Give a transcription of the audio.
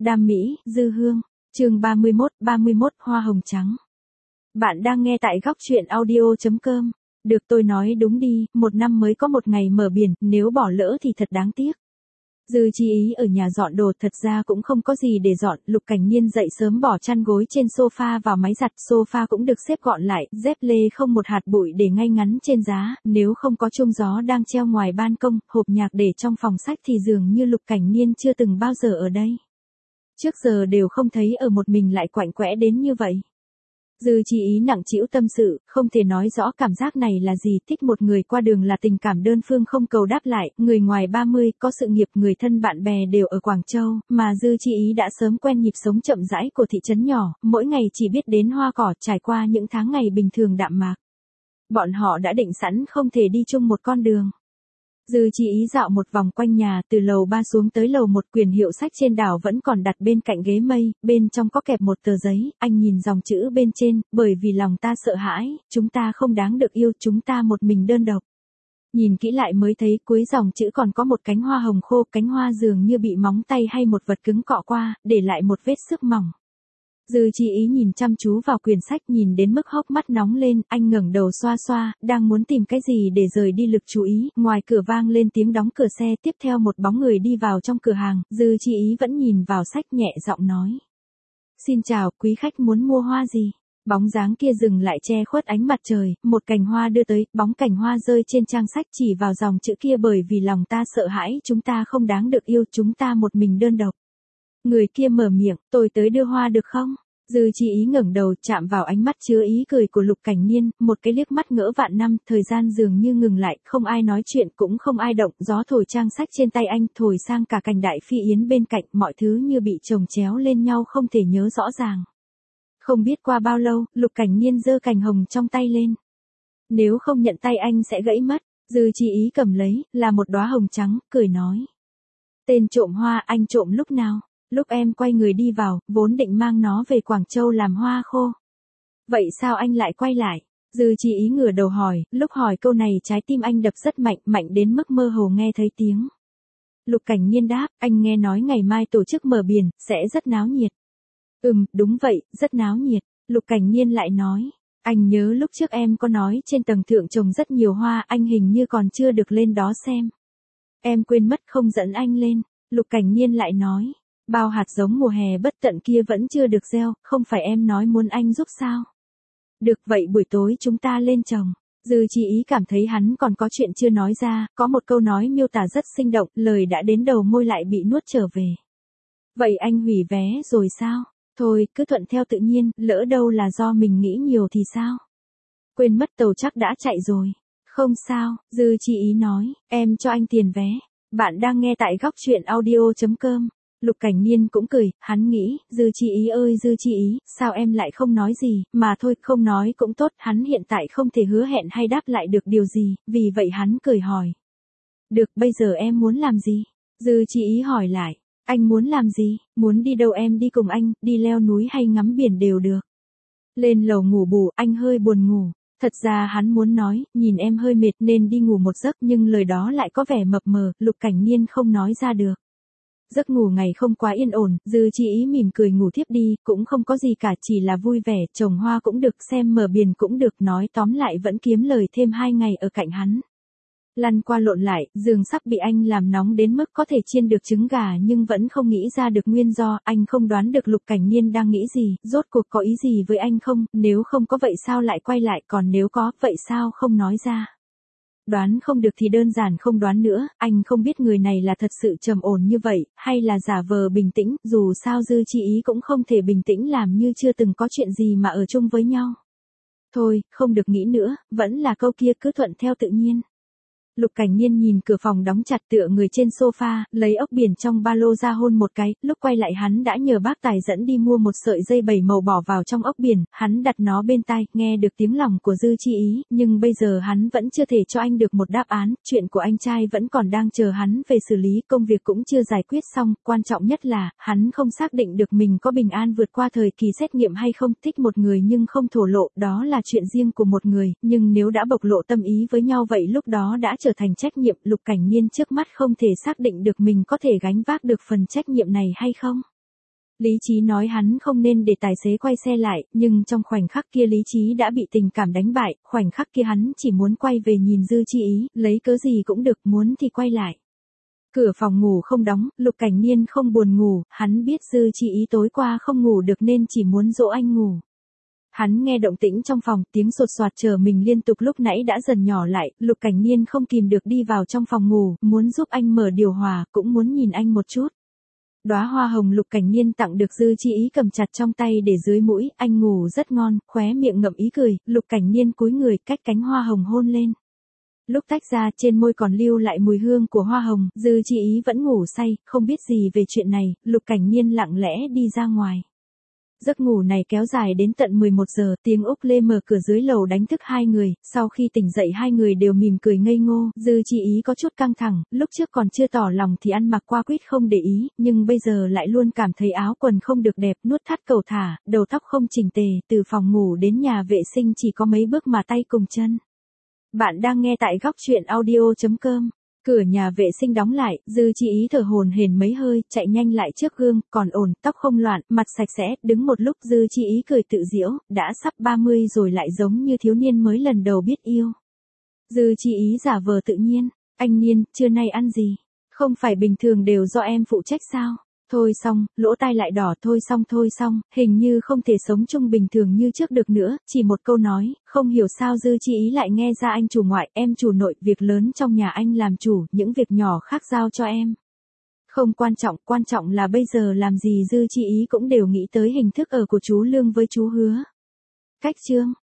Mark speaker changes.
Speaker 1: Đam mỹ, dư hương. Chương 31 Hoa hồng trắng. Bạn đang nghe tại góc truyện audio.com. Được tôi nói đúng đi, một năm mới có một ngày mở biển, nếu bỏ lỡ thì thật đáng tiếc. Dư Chi Ý ở nhà dọn đồ, thật ra cũng không có gì để dọn. Lục Cảnh Niên dậy sớm bỏ chăn gối trên sofa vào máy giặt, sofa cũng được xếp gọn lại, dép lê không một hạt bụi để ngay ngắn trên giá, nếu không có chuông gió đang treo ngoài ban công, hộp nhạc để trong phòng sách thì dường như Lục Cảnh Niên chưa từng bao giờ ở đây. Trước giờ đều không thấy ở một mình lại quạnh quẽ đến như vậy. Dư Chi Ý nặng trĩu tâm sự, không thể nói rõ cảm giác này là gì, thích một người qua đường là tình cảm đơn phương không cầu đáp lại, người ngoài 30, có sự nghiệp, người thân bạn bè đều ở Quảng Châu, mà Dư Chi Ý đã sớm quen nhịp sống chậm rãi của thị trấn nhỏ, mỗi ngày chỉ biết đến hoa cỏ, trải qua những tháng ngày bình thường đạm mạc. Bọn họ đã định sẵn không thể đi chung một con đường. Dư Chi Ý dạo một vòng quanh nhà, từ lầu 3 xuống tới lầu 1, quyển hiệu sách trên đảo vẫn còn đặt bên cạnh ghế mây, bên trong có kẹp một tờ giấy, anh nhìn dòng chữ bên trên, bởi vì lòng ta sợ hãi, chúng ta không đáng được yêu, chúng ta một mình đơn độc. Nhìn kỹ lại mới thấy cuối dòng chữ còn có một cánh hoa hồng khô, cánh hoa dường như bị móng tay hay một vật cứng cọ qua, để lại một vết xước mỏng. Dư Chi Ý nhìn chăm chú vào quyển sách, nhìn đến mức hốc mắt nóng lên, anh ngẩng đầu xoa xoa, đang muốn tìm cái gì để rời đi lực chú ý, ngoài cửa vang lên tiếng đóng cửa xe, tiếp theo một bóng người đi vào trong cửa hàng, Dư Chi Ý vẫn nhìn vào sách, nhẹ giọng nói. Xin chào, quý khách muốn mua hoa gì? Bóng dáng kia dừng lại che khuất ánh mặt trời, một cành hoa đưa tới, bóng cành hoa rơi trên trang sách chỉ vào dòng chữ kia, bởi vì lòng ta sợ hãi, chúng ta không đáng được yêu, chúng ta một mình đơn độc. Người kia mở miệng, tôi tới đưa hoa được không? Dư Chi Ý ngẩng đầu, chạm vào ánh mắt chứa ý cười của Lục Cảnh Niên, một cái liếc mắt ngỡ vạn năm, thời gian dường như ngừng lại, không ai nói chuyện cũng không ai động, gió thổi trang sách trên tay anh, thổi sang cả cành đại phi yến bên cạnh, mọi thứ như bị chồng chéo lên nhau không thể nhớ rõ ràng. Không biết qua bao lâu, Lục Cảnh Niên giơ cành hồng trong tay lên. Nếu không nhận tay anh sẽ gãy mất. Dư Chi Ý cầm lấy, là một đóa hồng trắng, cười nói. Tên trộm hoa, anh trộm lúc nào? Lúc em quay người đi vào, vốn định mang nó về Quảng Châu làm hoa khô. Vậy sao anh lại quay lại? Dư Chi Ý ngửa đầu hỏi, lúc hỏi câu này trái tim anh đập rất mạnh, mạnh đến mức mơ hồ nghe thấy tiếng. Lục Cảnh Niên đáp, anh nghe nói ngày mai tổ chức mở biển, sẽ rất náo nhiệt. Đúng vậy, rất náo nhiệt. Lục Cảnh Niên lại nói, anh nhớ lúc trước em có nói trên tầng thượng trồng rất nhiều hoa, anh hình như còn chưa được lên đó xem. Em quên mất không dẫn anh lên. Lục Cảnh Niên lại nói. Bao hạt giống mùa hè bất tận kia vẫn chưa được gieo, không phải em nói muốn anh giúp sao? Được vậy buổi tối chúng ta lên trồng. Dư Chi Ý cảm thấy hắn còn có chuyện chưa nói ra, có một câu nói miêu tả rất sinh động, lời đã đến đầu môi lại bị nuốt trở về. Vậy anh hủy vé rồi sao? Thôi, cứ thuận theo tự nhiên, lỡ đâu là do mình nghĩ nhiều thì sao? Quên mất tàu chắc đã chạy rồi. Không sao, Dư Chi Ý nói, em cho anh tiền vé. Bạn đang nghe tại góc truyện audio.com. Lục Cảnh Niên cũng cười, hắn nghĩ, Dư Chi Ý ơi Dư Chi Ý, sao em lại không nói gì, mà thôi, không nói cũng tốt, hắn hiện tại không thể hứa hẹn hay đáp lại được điều gì, vì vậy hắn cười hỏi. Được, bây giờ em muốn làm gì? Dư Chi Ý hỏi lại, anh muốn làm gì, muốn đi đâu em đi cùng anh, đi leo núi hay ngắm biển đều được. Lên lầu ngủ bù, anh hơi buồn ngủ. Thật ra hắn muốn nói, nhìn em hơi mệt nên đi ngủ một giấc, nhưng lời đó lại có vẻ mập mờ, Lục Cảnh Niên không nói ra được. Giấc ngủ ngày không quá yên ổn, Dư Chi Ý mỉm cười ngủ thiếp đi, cũng không có gì cả, chỉ là vui vẻ, trồng hoa cũng được, xem mở biển cũng được, nói tóm lại vẫn kiếm lời thêm 2 ngày ở cạnh hắn. Lăn qua lộn lại, giường sắp bị anh làm nóng đến mức có thể chiên được trứng gà nhưng vẫn không nghĩ ra được nguyên do, anh không đoán được Lục Cảnh Niên đang nghĩ gì, rốt cuộc có ý gì với anh không, nếu không có vậy sao lại quay lại, còn nếu có, vậy sao không nói ra. Đoán không được thì đơn giản không đoán nữa, anh không biết người này là thật sự trầm ổn như vậy, hay là giả vờ bình tĩnh, dù sao Dư Chi Ý cũng không thể bình tĩnh làm như chưa từng có chuyện gì mà ở chung với nhau. Thôi, không được nghĩ nữa, vẫn là câu kia, cứ thuận theo tự nhiên. Lục Cảnh Niên nhìn cửa phòng đóng chặt tựa người trên sofa, lấy ốc biển trong ba lô ra hôn một cái, lúc quay lại hắn đã nhờ bác tài dẫn đi mua một sợi dây 7 màu bỏ vào trong ốc biển, hắn đặt nó bên tai, nghe được tiếng lòng của Dư Chi Ý, nhưng bây giờ hắn vẫn chưa thể cho anh được một đáp án, chuyện của anh trai vẫn còn đang chờ hắn về xử lý, công việc cũng chưa giải quyết xong, quan trọng nhất là, hắn không xác định được mình có bình an vượt qua thời kỳ xét nghiệm hay không, thích một người nhưng không thổ lộ, đó là chuyện riêng của một người, nhưng nếu đã bộc lộ tâm ý với nhau vậy lúc đó đã trở thành trách nhiệm, Lục Cảnh Niên trước mắt không thể xác định được mình có thể gánh vác được phần trách nhiệm này hay không. Lý trí nói hắn không nên để tài xế quay xe lại, nhưng trong khoảnh khắc kia lý trí đã bị tình cảm đánh bại, khoảnh khắc kia hắn chỉ muốn quay về nhìn Dư Chi Ý, lấy cớ gì cũng được, muốn thì quay lại. Cửa phòng ngủ không đóng, Lục Cảnh Niên không buồn ngủ, hắn biết Dư Chi Ý tối qua không ngủ được nên chỉ muốn dỗ anh ngủ. Hắn nghe động tĩnh trong phòng, tiếng sột soạt chờ mình liên tục lúc nãy đã dần nhỏ lại, Lục Cảnh Niên không kìm được đi vào trong phòng ngủ, muốn giúp anh mở điều hòa, cũng muốn nhìn anh một chút. Đóa hoa hồng Lục Cảnh Niên tặng được Dư Chi Ý cầm chặt trong tay để dưới mũi, anh ngủ rất ngon, khóe miệng ngậm ý cười, Lục Cảnh Niên cúi người cách cánh hoa hồng hôn lên. Lúc tách ra trên môi còn lưu lại mùi hương của hoa hồng, Dư Chi Ý vẫn ngủ say, không biết gì về chuyện này, Lục Cảnh Niên lặng lẽ đi ra ngoài. Giấc ngủ này kéo dài đến tận 11 giờ, tiếng úc lê mở cửa dưới lầu đánh thức hai người, sau khi tỉnh dậy hai người đều mỉm cười ngây ngô, Dư Chi Ý có chút căng thẳng, lúc trước còn chưa tỏ lòng thì ăn mặc qua quýt không để ý, nhưng bây giờ lại luôn cảm thấy áo quần không được đẹp, nuốt thắt cầu thả, đầu tóc không chỉnh tề, từ phòng ngủ đến nhà vệ sinh chỉ có mấy bước mà tay cùng chân. Bạn đang nghe tại góc truyện audio.com. Cửa nhà vệ sinh đóng lại, Dư Chi Ý thở hổn hển mấy hơi, chạy nhanh lại trước gương, còn ổn, tóc không loạn, mặt sạch sẽ, đứng một lúc Dư Chi Ý cười tự giễu, đã sắp 30 rồi lại giống như thiếu niên mới lần đầu biết yêu. Dư Chi Ý giả vờ tự nhiên, anh Niên, trưa nay ăn gì? Không phải bình thường đều do em phụ trách sao? Thôi xong, lỗ tai lại đỏ, thôi xong, hình như không thể sống chung bình thường như trước được nữa, chỉ một câu nói, không hiểu sao Dư Chi Ý lại nghe ra anh chủ ngoại, em chủ nội, việc lớn trong nhà anh làm chủ, những việc nhỏ khác giao cho em. Không quan trọng là bây giờ làm gì Dư Chi Ý cũng đều nghĩ tới hình thức ở của chú Lương với chú Hứa. Cách chương